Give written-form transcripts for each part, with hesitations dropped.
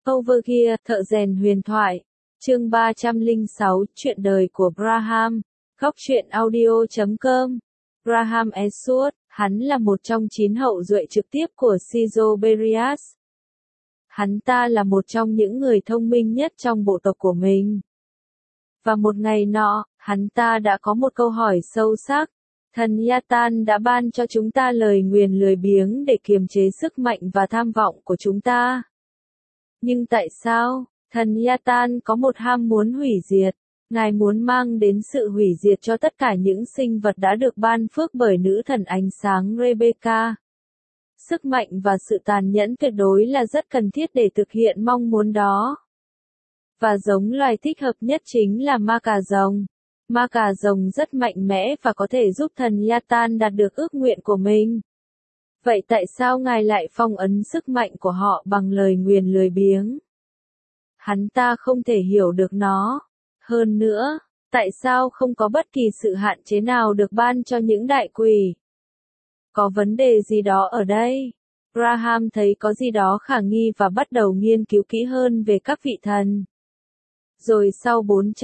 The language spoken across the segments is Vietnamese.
Overgear, thợ rèn huyền thoại. Chương 306, chuyện đời của Braham. Góc truyện audio.com. Braham Eastwood, hắn là một trong 9 hậu duệ trực tiếp của Caesar Berias. Hắn ta là một trong những người thông minh nhất trong bộ tộc của mình. Và một ngày nọ, hắn ta đã có một câu hỏi sâu sắc. Thần Yatan đã ban cho chúng ta lời nguyền lười biếng để kiềm chế sức mạnh và tham vọng của chúng ta. Nhưng tại sao, thần Yatan có một ham muốn hủy diệt? Ngài muốn mang đến sự hủy diệt cho tất cả những sinh vật đã được ban phước bởi nữ thần ánh sáng Rebecca. Sức mạnh và sự tàn nhẫn tuyệt đối là rất cần thiết để thực hiện mong muốn đó. Và giống loài thích hợp nhất chính là ma cà rồng. Ma cà rồng rất mạnh mẽ và có thể giúp thần Yatan đạt được ước nguyện của mình. Vậy tại sao Ngài lại phong ấn sức mạnh của họ bằng lời nguyền lười biếng? Hắn ta không thể hiểu được nó. Hơn nữa, tại sao không có bất kỳ sự hạn chế nào được ban cho những đại quỷ? Có vấn đề gì đó ở đây? Braham thấy có gì đó khả nghi và bắt đầu nghiên cứu kỹ hơn về các vị thần. Rồi sau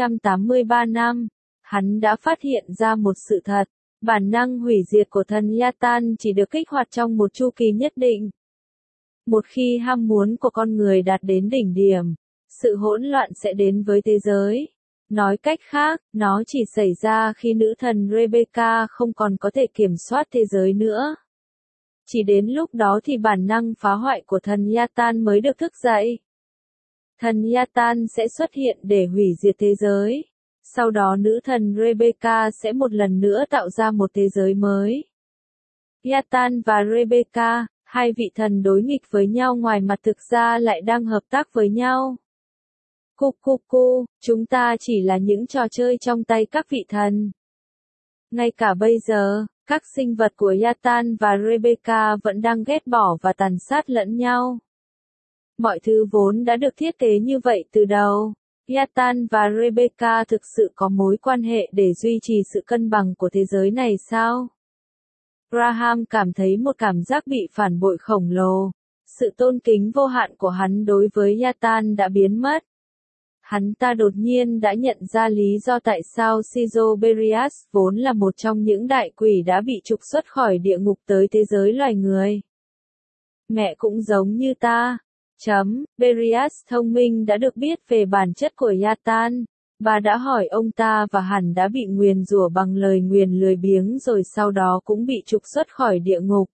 483 năm, hắn đã phát hiện ra một sự thật. Bản năng hủy diệt của thần Yatan chỉ được kích hoạt trong một chu kỳ nhất định. Một khi ham muốn của con người đạt đến đỉnh điểm, sự hỗn loạn sẽ đến với thế giới. Nói cách khác, nó chỉ xảy ra khi nữ thần Rebecca không còn có thể kiểm soát thế giới nữa. Chỉ đến lúc đó thì bản năng phá hoại của thần Yatan mới được thức dậy. Thần Yatan sẽ xuất hiện để hủy diệt thế giới. Sau đó nữ thần Rebecca sẽ một lần nữa tạo ra một thế giới mới. Yatan và Rebecca, hai vị thần đối nghịch với nhau ngoài mặt thực ra lại đang hợp tác với nhau. Chúng ta chỉ là những trò chơi trong tay các vị thần. Ngay cả bây giờ, các sinh vật của Yatan và Rebecca vẫn đang ghét bỏ và tàn sát lẫn nhau. Mọi thứ vốn đã được thiết kế như vậy từ đầu. Yatan và Rebecca thực sự có mối quan hệ để duy trì sự cân bằng của thế giới này sao? Braham cảm thấy một cảm giác bị phản bội khổng lồ. Sự tôn kính vô hạn của hắn đối với Yatan đã biến mất. Hắn ta đột nhiên đã nhận ra lý do tại sao Caesar Berias vốn là một trong những đại quỷ đã bị trục xuất khỏi địa ngục tới thế giới loài người. Mẹ cũng giống như ta. Berias thông minh đã được biết về bản chất của Yatan. Bà đã hỏi ông ta và hẳn đã bị nguyền rủa bằng lời nguyền lười biếng rồi sau đó cũng bị trục xuất khỏi địa ngục.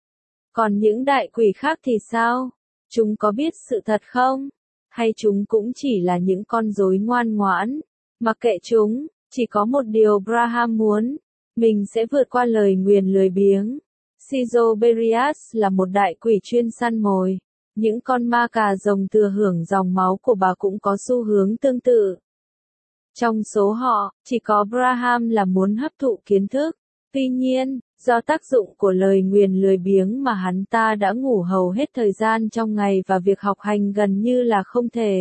Còn những đại quỷ khác thì sao? Chúng có biết sự thật không? Hay chúng cũng chỉ là những con rối ngoan ngoãn? Mặc kệ chúng, chỉ có một điều Braham muốn. Mình sẽ vượt qua lời nguyền lười biếng. Caesar Berias là một đại quỷ chuyên săn mồi. Những con ma cà rồng thừa hưởng dòng máu của bà cũng có xu hướng tương tự. Trong số họ, chỉ có Braham là muốn hấp thụ kiến thức. Tuy nhiên, do tác dụng của lời nguyền lười biếng mà hắn ta đã ngủ hầu hết thời gian trong ngày và việc học hành gần như là không thể.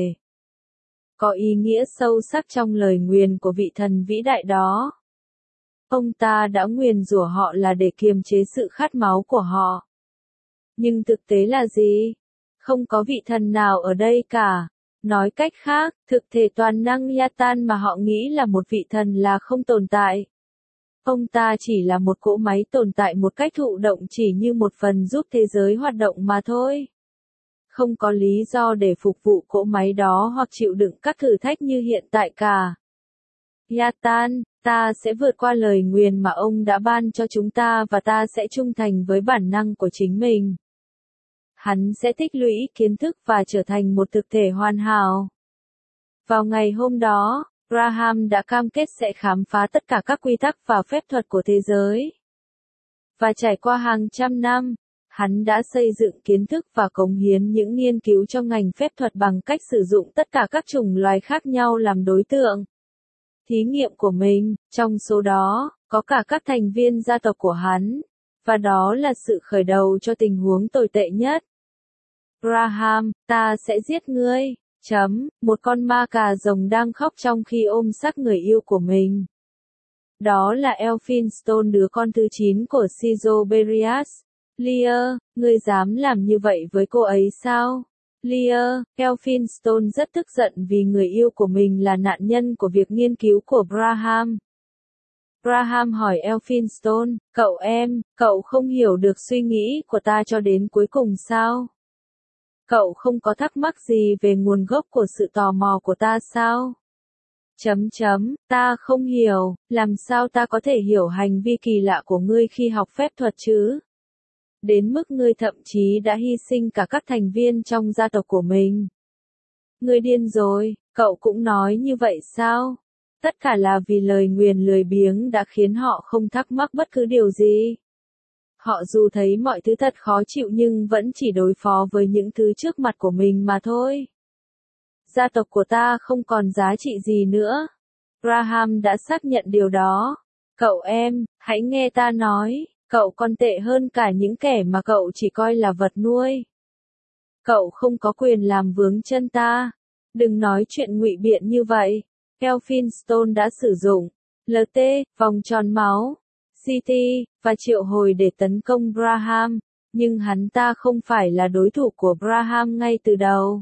Có ý nghĩa sâu sắc trong lời nguyền của vị thần vĩ đại đó. Ông ta đã nguyền rủa họ là để kiềm chế sự khát máu của họ. Nhưng thực tế là gì? Không có vị thần nào ở đây cả. Nói cách khác, thực thể toàn năng Yatan mà họ nghĩ là một vị thần là không tồn tại. Ông ta chỉ là một cỗ máy tồn tại một cách thụ động chỉ như một phần giúp thế giới hoạt động mà thôi. Không có lý do để phục vụ cỗ máy đó hoặc chịu đựng các thử thách như hiện tại cả. Yatan, ta sẽ vượt qua lời nguyền mà ông đã ban cho chúng ta và ta sẽ trung thành với bản năng của chính mình. Hắn sẽ tích lũy kiến thức và trở thành một thực thể hoàn hảo. Vào ngày hôm đó, Braham đã cam kết sẽ khám phá tất cả các quy tắc và phép thuật của thế giới. Và trải qua hàng trăm năm, hắn đã xây dựng kiến thức và cống hiến những nghiên cứu trong ngành phép thuật bằng cách sử dụng tất cả các chủng loài khác nhau làm đối tượng thí nghiệm của mình, trong số đó, có cả các thành viên gia tộc của hắn. Và đó là sự khởi đầu cho tình huống tồi tệ nhất. Braham, ta sẽ giết ngươi. Một con ma cà rồng đang khóc trong khi ôm xác người yêu của mình. Đó là Elphinstone, đứa con thứ 9 của Caesar Berias. Lear, ngươi dám làm như vậy với cô ấy sao? Lear, Elphinstone rất tức giận vì người yêu của mình là nạn nhân của việc nghiên cứu của Graham. Graham hỏi Elphinstone, cậu không hiểu được suy nghĩ của ta cho đến cuối cùng sao? Cậu không có thắc mắc gì về nguồn gốc của sự tò mò của ta sao? Ta không hiểu, làm sao ta có thể hiểu hành vi kỳ lạ của ngươi khi học phép thuật chứ? Đến mức ngươi thậm chí đã hy sinh cả các thành viên trong gia tộc của mình. Ngươi điên rồi, cậu cũng nói như vậy sao? Tất cả là vì lời nguyền lười biếng đã khiến họ không thắc mắc bất cứ điều gì. Họ dù thấy mọi thứ thật khó chịu nhưng vẫn chỉ đối phó với những thứ trước mặt của mình mà thôi. Gia tộc của ta không còn giá trị gì nữa. Graham đã xác nhận điều đó. Hãy nghe ta nói, cậu còn tệ hơn cả những kẻ mà cậu chỉ coi là vật nuôi. Cậu không có quyền làm vướng chân ta. Đừng nói chuyện ngụy biện như vậy. Elphinstone đã sử dụng LT, vòng tròn máu, CT, và triệu hồi để tấn công Graham, nhưng hắn ta không phải là đối thủ của Graham ngay từ đầu.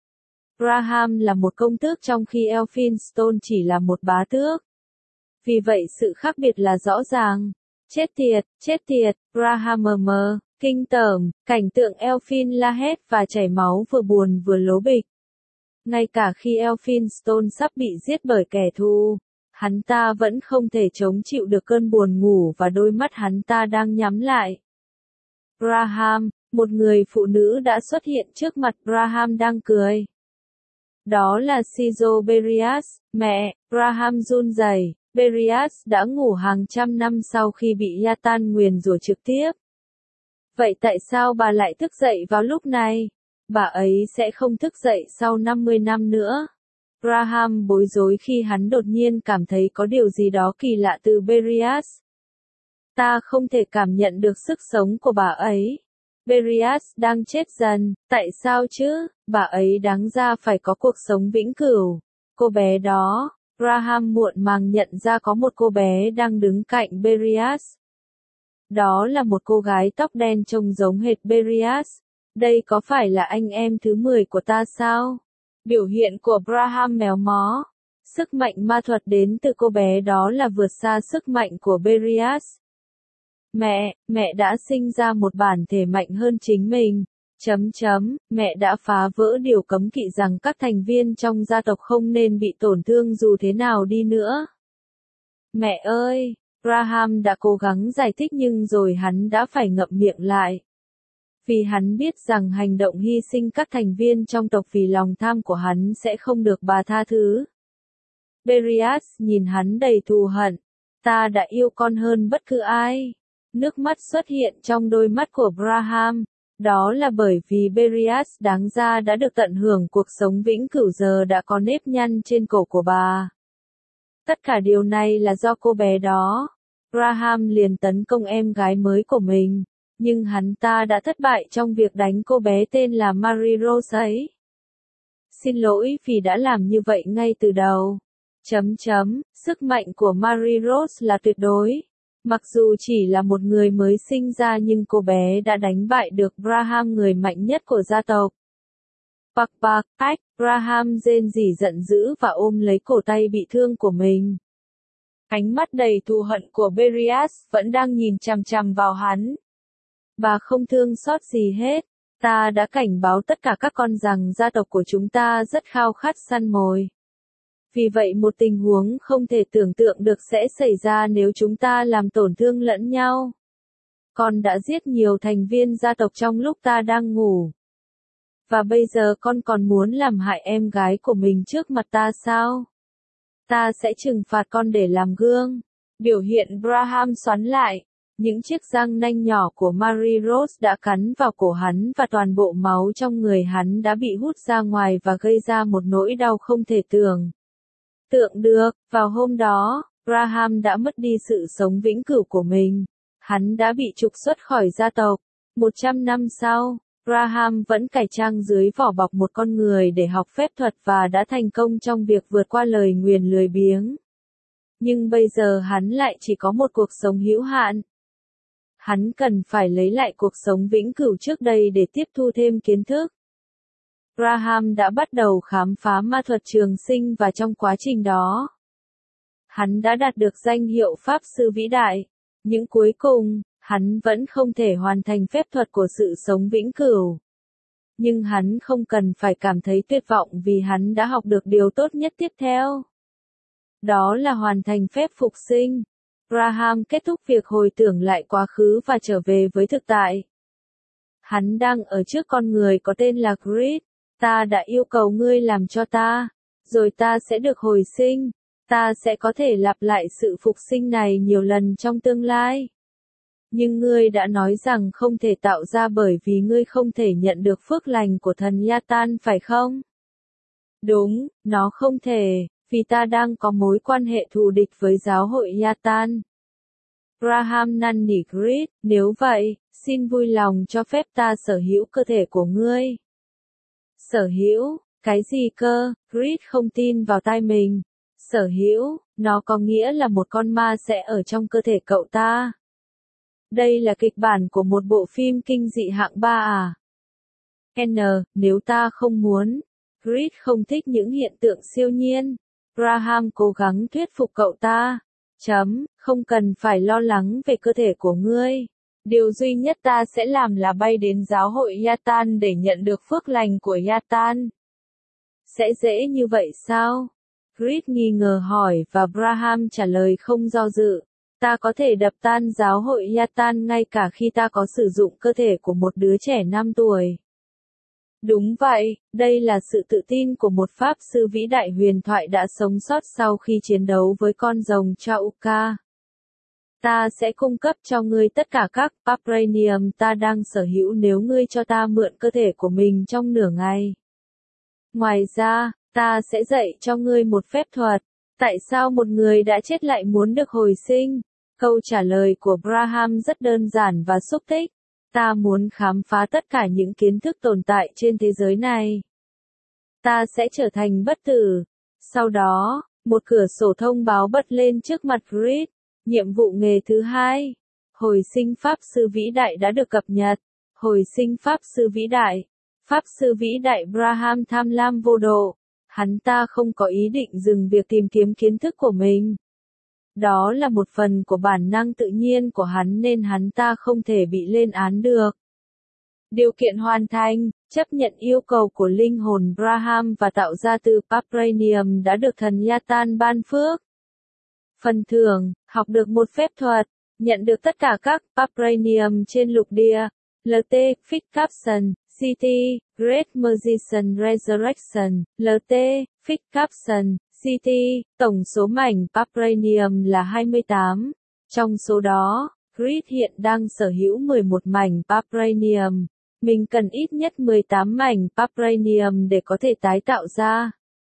Graham là một công tước trong khi Elphinstone chỉ là một bá tước. Vì vậy sự khác biệt là rõ ràng. Chết tiệt, Graham kinh tởm, cảnh tượng Elphin la hét và chảy máu vừa buồn vừa lố bịch. Ngay cả khi Elphinstone sắp bị giết bởi kẻ thù, hắn ta vẫn không thể chống chịu được cơn buồn ngủ và đôi mắt hắn ta đang nhắm lại. Graham, một người phụ nữ đã xuất hiện trước mặt Graham đang cười. Đó là Sizo Berias, mẹ, Graham run rẩy. Berias đã ngủ hàng trăm năm sau khi bị Yatan nguyền rủa trực tiếp. Vậy tại sao bà lại thức dậy vào lúc này? Bà ấy sẽ không thức dậy sau 50 năm nữa. Graham bối rối khi hắn đột nhiên cảm thấy có điều gì đó kỳ lạ từ Berias. Ta không thể cảm nhận được sức sống của bà ấy. Berias đang chết dần, tại sao chứ? Bà ấy đáng ra phải có cuộc sống vĩnh cửu. Cô bé đó, Graham muộn màng nhận ra có một cô bé đang đứng cạnh Berias. Đó là một cô gái tóc đen trông giống hệt Berias. Đây có phải là anh em thứ 10 của ta sao? Biểu hiện của Graham méo mó. Sức mạnh ma thuật đến từ cô bé đó là vượt xa sức mạnh của Berias. Mẹ đã sinh ra một bản thể mạnh hơn chính mình. Mẹ đã phá vỡ điều cấm kỵ rằng các thành viên trong gia tộc không nên bị tổn thương dù thế nào đi nữa. Mẹ ơi, Graham đã cố gắng giải thích nhưng rồi hắn đã phải ngậm miệng lại. Vì hắn biết rằng hành động hy sinh các thành viên trong tộc vì lòng tham của hắn sẽ không được bà tha thứ. Berias nhìn hắn đầy thù hận. Ta đã yêu con hơn bất cứ ai. Nước mắt xuất hiện trong đôi mắt của Graham. Đó là bởi vì Berias đáng ra đã được tận hưởng cuộc sống vĩnh cửu giờ đã có nếp nhăn trên cổ của bà. Tất cả điều này là do cô bé đó. Graham liền tấn công em gái mới của mình, nhưng hắn ta đã thất bại trong việc đánh cô bé tên là Mary Rose ấy. Xin lỗi vì đã làm như vậy ngay từ đầu. Sức mạnh của Mary Rose là tuyệt đối. Mặc dù chỉ là một người mới sinh ra nhưng cô bé đã đánh bại được Graham, người mạnh nhất của gia tộc. Graham rên rỉ giận dữ và ôm lấy cổ tay bị thương của mình. Ánh mắt đầy thù hận của Berias vẫn đang nhìn chằm chằm vào hắn. Bà không thương xót gì hết. Ta đã cảnh báo tất cả các con rằng gia tộc của chúng ta rất khao khát săn mồi. Vì vậy một tình huống không thể tưởng tượng được sẽ xảy ra nếu chúng ta làm tổn thương lẫn nhau. Con đã giết nhiều thành viên gia tộc trong lúc ta đang ngủ. Và bây giờ con còn muốn làm hại em gái của mình trước mặt ta sao? Ta sẽ trừng phạt con để làm gương. Biểu hiện Graham xoắn lại. Những chiếc răng nanh nhỏ của Mary Rose đã cắn vào cổ hắn và toàn bộ máu trong người hắn đã bị hút ra ngoài và gây ra một nỗi đau không thể tưởng tượng được. Vào hôm đó, Graham đã mất đi sự sống vĩnh cửu của mình. Hắn đã bị trục xuất khỏi gia tộc. 100 năm sau, Graham vẫn cải trang dưới vỏ bọc một con người để học phép thuật và đã thành công trong việc vượt qua lời nguyền lười biếng. Nhưng bây giờ hắn lại chỉ có một cuộc sống hữu hạn. Hắn cần phải lấy lại cuộc sống vĩnh cửu trước đây để tiếp thu thêm kiến thức. Graham đã bắt đầu khám phá ma thuật trường sinh và trong quá trình đó, hắn đã đạt được danh hiệu Pháp Sư Vĩ Đại. Nhưng cuối cùng, hắn vẫn không thể hoàn thành phép thuật của sự sống vĩnh cửu. Nhưng hắn không cần phải cảm thấy tuyệt vọng vì hắn đã học được điều tốt nhất tiếp theo. Đó là hoàn thành phép phục sinh. Graham kết thúc việc hồi tưởng lại quá khứ và trở về với thực tại. Hắn đang ở trước con người có tên là Grid. Ta đã yêu cầu ngươi làm cho ta, rồi ta sẽ được hồi sinh. Ta sẽ có thể lặp lại sự phục sinh này nhiều lần trong tương lai. Nhưng ngươi đã nói rằng không thể tạo ra bởi vì ngươi không thể nhận được phước lành của thần Yatan phải không? Đúng, nó không thể, vì ta đang có mối quan hệ thù địch với giáo hội Yatan. Graham năn nỉ Grid, nếu vậy, xin vui lòng cho phép ta sở hữu cơ thể của ngươi. Sở hữu, cái gì cơ? Grid không tin vào tai mình. Sở hữu, nó có nghĩa là một con ma sẽ ở trong cơ thể cậu ta. Đây là kịch bản của một bộ phim kinh dị hạng 3 à? Nếu ta không muốn. Grid không thích những hiện tượng siêu nhiên. Graham cố gắng thuyết phục cậu ta. Không cần phải lo lắng về cơ thể của ngươi. Điều duy nhất ta sẽ làm là bay đến giáo hội Yatan để nhận được phước lành của Yatan. Sẽ dễ như vậy sao? Grid nghi ngờ hỏi và Graham trả lời không do dự. Ta có thể đập tan giáo hội Yatan ngay cả khi ta có sử dụng cơ thể của một đứa trẻ 5 tuổi. Đúng vậy, đây là sự tự tin của một pháp sư vĩ đại huyền thoại đã sống sót sau khi chiến đấu với con rồng Chauka. Ta sẽ cung cấp cho ngươi tất cả các vibranium ta đang sở hữu nếu ngươi cho ta mượn cơ thể của mình trong nửa ngày. Ngoài ra, ta sẽ dạy cho ngươi một phép thuật. Tại sao một người đã chết lại muốn được hồi sinh? Câu trả lời của Graham rất đơn giản và xúc tích. Ta muốn khám phá tất cả những kiến thức tồn tại trên thế giới này. Ta sẽ trở thành bất tử. Sau đó, một cửa sổ thông báo bật lên trước mặt Grid. Nhiệm vụ nghề thứ 2. Hồi sinh Pháp Sư Vĩ Đại đã được cập nhật. Hồi sinh Pháp Sư Vĩ Đại. Pháp Sư Vĩ Đại Graham tham lam vô độ. Hắn ta không có ý định dừng việc tìm kiếm kiến thức của mình. Đó là một phần của bản năng tự nhiên của hắn nên hắn ta không thể bị lên án được. Điều kiện hoàn thành, chấp nhận yêu cầu của linh hồn Graham và tạo ra từ vibranium đã được thần Yatan ban phước. Phần thưởng, học được một phép thuật, nhận được tất cả các vibranium trên lục địa, LT, Fix Caption, CT, Great Magician Resurrection, LT, Fix Caption, CT, tổng số mảnh vibranium là 28. Trong số đó, Grid hiện đang sở hữu 11 mảnh vibranium. Mình cần ít nhất 18 mảnh vibranium để có thể tái tạo ra.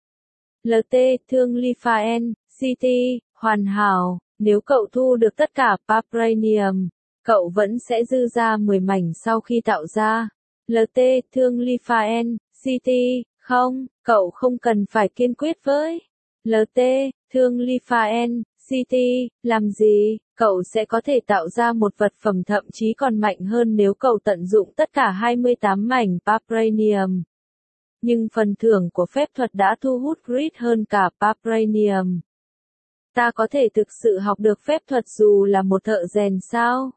LT, Thương Lifaen, CT, hoàn hảo, nếu cậu thu được tất cả vibranium, cậu vẫn sẽ dư ra 10 mảnh sau khi tạo ra. LT, Thương Lifaen, CT, không, cậu không cần phải kiên quyết với. LT, Thương Lifaen, CT, làm gì, cậu sẽ có thể tạo ra một vật phẩm thậm chí còn mạnh hơn nếu cậu tận dụng tất cả 28 mảnh vibranium. Nhưng phần thưởng của phép thuật đã thu hút Grid hơn cả vibranium. Ta có thể thực sự học được phép thuật dù là một thợ rèn sao?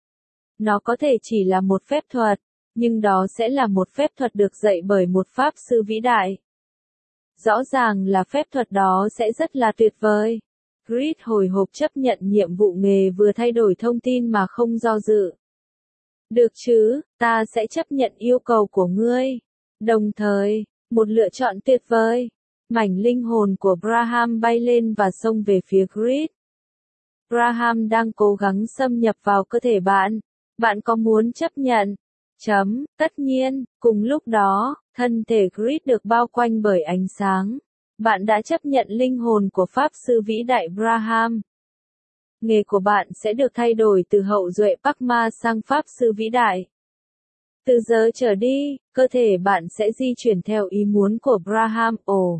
Nó có thể chỉ là một phép thuật, nhưng đó sẽ là một phép thuật được dạy bởi một pháp sư vĩ đại. Rõ ràng là phép thuật đó sẽ rất là tuyệt vời. Grid hồi hộp chấp nhận nhiệm vụ nghề vừa thay đổi thông tin mà không do dự. Được chứ, ta sẽ chấp nhận yêu cầu của ngươi. Đồng thời, một lựa chọn tuyệt vời. Mảnh linh hồn của Graham bay lên và xông về phía Grid. Graham đang cố gắng xâm nhập vào cơ thể bạn. Bạn có muốn chấp nhận? Tất nhiên, cùng lúc đó, thân thể Grid được bao quanh bởi ánh sáng. Bạn đã chấp nhận linh hồn của Pháp Sư Vĩ Đại Graham. Nghề của bạn sẽ được thay đổi từ hậu duệ Pakma sang Pháp Sư Vĩ Đại. Từ giờ trở đi, cơ thể bạn sẽ di chuyển theo ý muốn của Graham.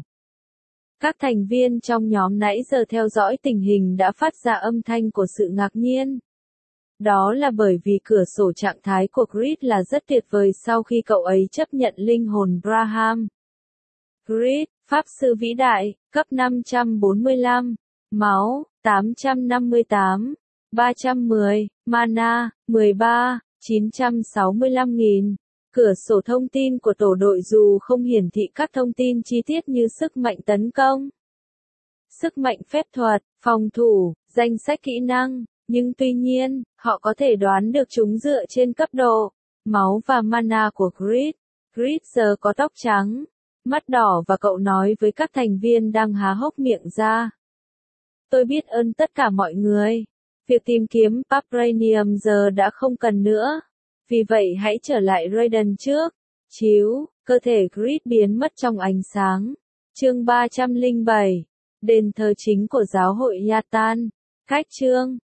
Các thành viên trong nhóm nãy giờ theo dõi tình hình đã phát ra âm thanh của sự ngạc nhiên. Đó là bởi vì cửa sổ trạng thái của Creed là rất tuyệt vời sau khi cậu ấy chấp nhận linh hồn Braham. Creed, Pháp sư vĩ đại, cấp 545, máu, 858, 310, mana, 13, 965.000. Cửa sổ thông tin của tổ đội dù không hiển thị các thông tin chi tiết như sức mạnh tấn công, sức mạnh phép thuật, phòng thủ, danh sách kỹ năng, nhưng tuy nhiên, họ có thể đoán được chúng dựa trên cấp độ, máu và mana của Creed. Creed giờ có tóc trắng, mắt đỏ và cậu nói với các thành viên đang há hốc miệng ra. Tôi biết ơn tất cả mọi người. Việc tìm kiếm Vibranium giờ đã không cần nữa. Vì vậy hãy trở lại Raiden trước. Chiếu, cơ thể Creed biến mất trong ánh sáng. Chương 307. Đền thờ chính của giáo hội Yatan. Cách chương.